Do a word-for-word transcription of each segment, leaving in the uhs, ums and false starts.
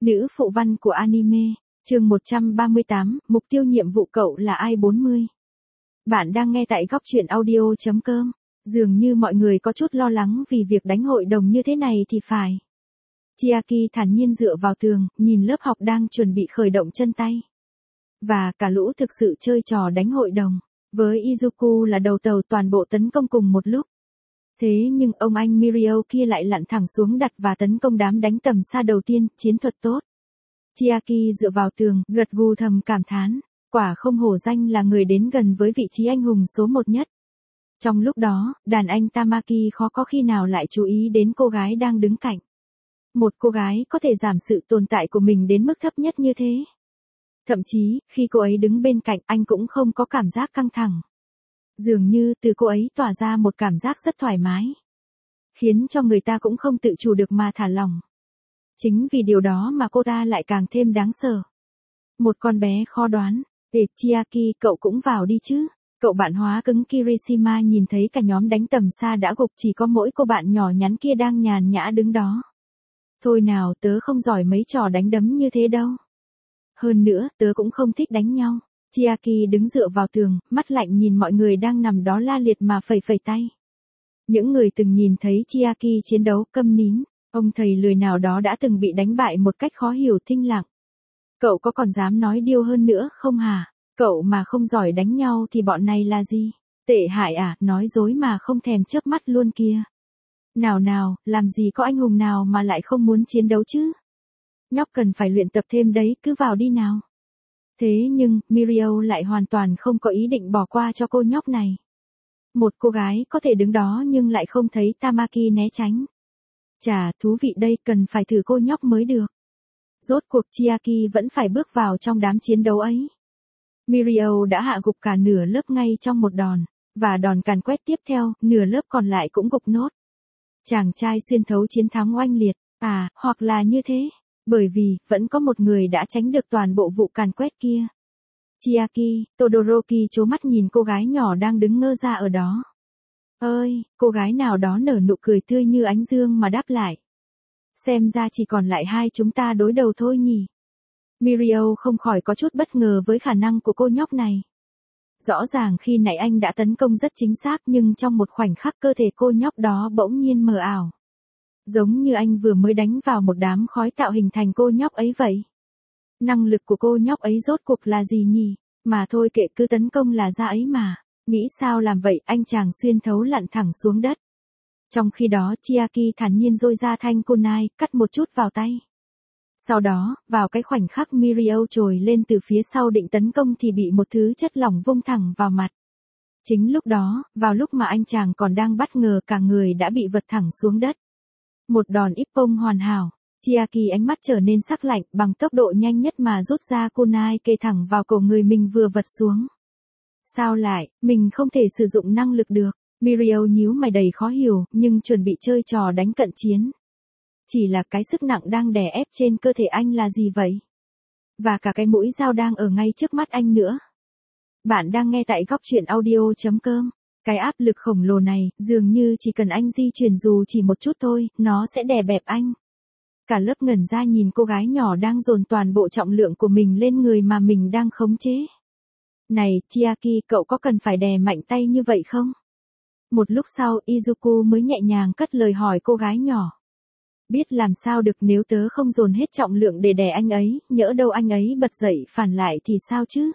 Nữ phụ văn của anime, chương một trăm ba mươi tám, mục tiêu nhiệm vụ cậu là ai bốn mươi. Bạn đang nghe tại góc truyện audio chấm com. Dường như mọi người có chút lo lắng vì việc đánh hội đồng như thế này thì phải. Chiaki thản nhiên dựa vào tường, nhìn lớp học đang chuẩn bị khởi động chân tay. Và cả lũ thực sự chơi trò đánh hội đồng. Với Izuku là đầu tàu toàn bộ tấn công cùng một lúc. Thế nhưng ông anh Mirio kia lại lặn thẳng xuống đặt và tấn công đám đánh tầm xa đầu tiên, chiến thuật tốt. Chiaki dựa vào tường, gật gù thầm cảm thán, quả không hổ danh là người đến gần với vị trí anh hùng số một nhất. Trong lúc đó, đàn anh Tamaki khó có khi nào lại chú ý đến cô gái đang đứng cạnh. Một cô gái có thể giảm sự tồn tại của mình đến mức thấp nhất như thế. Thậm chí, khi cô ấy đứng bên cạnh anh cũng không có cảm giác căng thẳng. Dường như từ cô ấy tỏa ra một cảm giác rất thoải mái. Khiến cho người ta cũng không tự chủ được mà thả lỏng. Chính vì điều đó mà cô ta lại càng thêm đáng sợ. Một con bé khó đoán. Để Chiaki, cậu cũng vào đi chứ. Cậu bạn hóa cứng Kirishima nhìn thấy cả nhóm đánh tầm xa đã gục, chỉ có mỗi cô bạn nhỏ nhắn kia đang nhàn nhã đứng đó. Thôi nào, tớ không giỏi mấy trò đánh đấm như thế đâu. Hơn nữa, tớ cũng không thích đánh nhau. Chiaki đứng dựa vào tường, mắt lạnh nhìn mọi người đang nằm đó la liệt mà phẩy phẩy tay. Những người từng nhìn thấy Chiaki chiến đấu câm nín, ông thầy lười nào đó đã từng bị đánh bại một cách khó hiểu thinh lặng. Cậu có còn dám nói điêu hơn nữa không hả? Cậu mà không giỏi đánh nhau thì bọn này là gì? Tệ hại à, nói dối mà không thèm chớp mắt luôn kìa. Nào nào, làm gì có anh hùng nào mà lại không muốn chiến đấu chứ? Nhóc cần phải luyện tập thêm đấy, cứ vào đi nào. Thế nhưng, Mirio lại hoàn toàn không có ý định bỏ qua cho cô nhóc này. Một cô gái có thể đứng đó nhưng lại không thấy Tamaki né tránh. Chà, thú vị đây, cần phải thử cô nhóc mới được. Rốt cuộc Chiaki vẫn phải bước vào trong đám chiến đấu ấy. Mirio đã hạ gục cả nửa lớp ngay trong một đòn, và đòn càn quét tiếp theo, nửa lớp còn lại cũng gục nốt. Chàng trai xuyên thấu chiến thắng oanh liệt, à, hoặc là như thế. Bởi vì, vẫn có một người đã tránh được toàn bộ vụ càn quét kia. Chiaki, Todoroki trố mắt nhìn cô gái nhỏ đang đứng ngơ ra ở đó. Ơi, cô gái nào đó nở nụ cười tươi như ánh dương mà đáp lại. Xem ra chỉ còn lại hai chúng ta đối đầu thôi nhỉ. Mirio không khỏi có chút bất ngờ với khả năng của cô nhóc này. Rõ ràng khi nãy anh đã tấn công rất chính xác nhưng trong một khoảnh khắc cơ thể cô nhóc đó bỗng nhiên mờ ảo. Giống như anh vừa mới đánh vào một đám khói tạo hình thành cô nhóc ấy vậy. Năng lực của cô nhóc ấy rốt cuộc là gì nhỉ? Mà thôi kệ, cứ tấn công là ra ấy mà. Nghĩ sao làm vậy, anh chàng xuyên thấu lặn thẳng xuống đất. Trong khi đó Chiaki thản nhiên rôi ra thanh kunai, cắt một chút vào tay. Sau đó, vào cái khoảnh khắc Mirio trồi lên từ phía sau định tấn công thì bị một thứ chất lỏng vung thẳng vào mặt. Chính lúc đó, vào lúc mà anh chàng còn đang bất ngờ, cả người đã bị vật thẳng xuống đất. Một đòn ippon hoàn hảo. Chiaki ánh mắt trở nên sắc lạnh, bằng tốc độ nhanh nhất mà rút ra kunai kề thẳng vào cổ người mình vừa vật xuống. Sao lại, mình không thể sử dụng năng lực được? Mirio nhíu mày đầy khó hiểu, nhưng chuẩn bị chơi trò đánh cận chiến. Chỉ là cái sức nặng đang đè ép trên cơ thể anh là gì vậy? Và cả cái mũi dao đang ở ngay trước mắt anh nữa. Bạn đang nghe tại góc truyện audio chấm com. Cái áp lực khổng lồ này, dường như chỉ cần anh di chuyển dù chỉ một chút thôi, nó sẽ đè bẹp anh. Cả lớp ngẩn ra nhìn cô gái nhỏ đang dồn toàn bộ trọng lượng của mình lên người mà mình đang khống chế. Này, Chiaki, cậu có cần phải đè mạnh tay như vậy không? Một lúc sau, Izuku mới nhẹ nhàng cất lời hỏi cô gái nhỏ. Biết làm sao được, nếu tớ không dồn hết trọng lượng để đè anh ấy, nhỡ đâu anh ấy bật dậy phản lại thì sao chứ?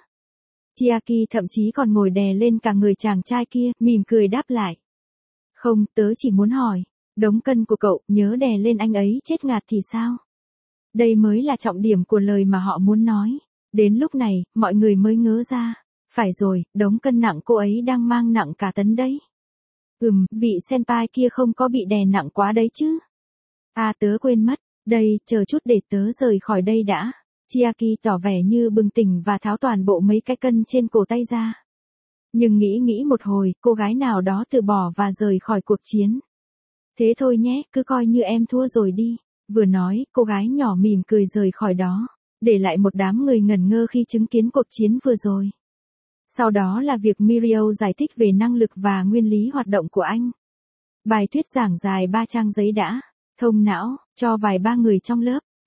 Chiaki thậm chí còn ngồi đè lên cả người chàng trai kia, mỉm cười đáp lại. Không, tớ chỉ muốn hỏi, đống cân của cậu, nhớ đè lên anh ấy chết ngạt thì sao? Đây mới là trọng điểm của lời mà họ muốn nói. Đến lúc này, mọi người mới ngớ ra. Phải rồi, đống cân nặng cô ấy đang mang nặng cả tấn đấy. Ừm, vị senpai kia không có bị đè nặng quá đấy chứ? À, tớ quên mất, đây, chờ chút để tớ rời khỏi đây đã. Chiaki tỏ vẻ như bừng tỉnh và tháo toàn bộ mấy cái cân trên cổ tay ra. Nhưng nghĩ nghĩ một hồi, cô gái nào đó từ bỏ và rời khỏi cuộc chiến. Thế thôi nhé, cứ coi như em thua rồi đi. Vừa nói, cô gái nhỏ mỉm cười rời khỏi đó, để lại một đám người ngẩn ngơ khi chứng kiến cuộc chiến vừa rồi. Sau đó là việc Mirio giải thích về năng lực và nguyên lý hoạt động của anh. Bài thuyết giảng dài ba trang giấy đã thông não cho vài ba người trong lớp.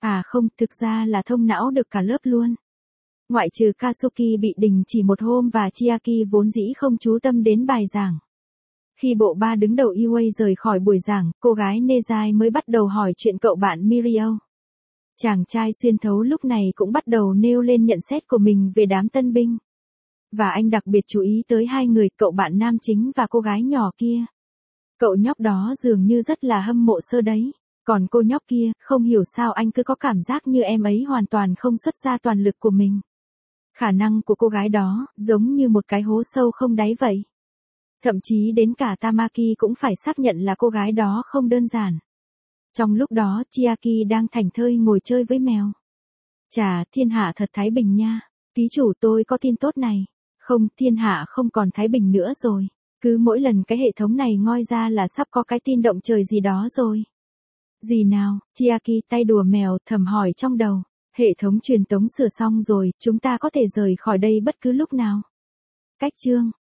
À không, thực ra là thông não được cả lớp luôn. Ngoại trừ Katsuki bị đình chỉ một hôm và Chiaki vốn dĩ không chú tâm đến bài giảng. Khi bộ ba đứng đầu e a rời khỏi buổi giảng, cô gái Nezai mới bắt đầu hỏi chuyện cậu bạn Mirio. Chàng trai xuyên thấu lúc này cũng bắt đầu nêu lên nhận xét của mình về đám tân binh. Và anh đặc biệt chú ý tới hai người, cậu bạn nam chính và cô gái nhỏ kia. Cậu nhóc đó dường như rất là hâm mộ Sơ đấy. Còn cô nhóc kia, không hiểu sao anh cứ có cảm giác như em ấy hoàn toàn không xuất ra toàn lực của mình. Khả năng của cô gái đó, giống như một cái hố sâu không đáy vậy. Thậm chí đến cả Tamaki cũng phải xác nhận là cô gái đó không đơn giản. Trong lúc đó, Chiaki đang thảnh thơi ngồi chơi với mèo. Chà, thiên hạ thật thái bình nha. Ký chủ tôi có tin tốt này. Không, thiên hạ không còn thái bình nữa rồi. Cứ mỗi lần cái hệ thống này ngoi ra là sắp có cái tin động trời gì đó rồi. Gì nào, Chiaki tay đùa mèo thầm hỏi trong đầu. Hệ thống truyền tống sửa xong rồi, chúng ta có thể rời khỏi đây bất cứ lúc nào. Cách chương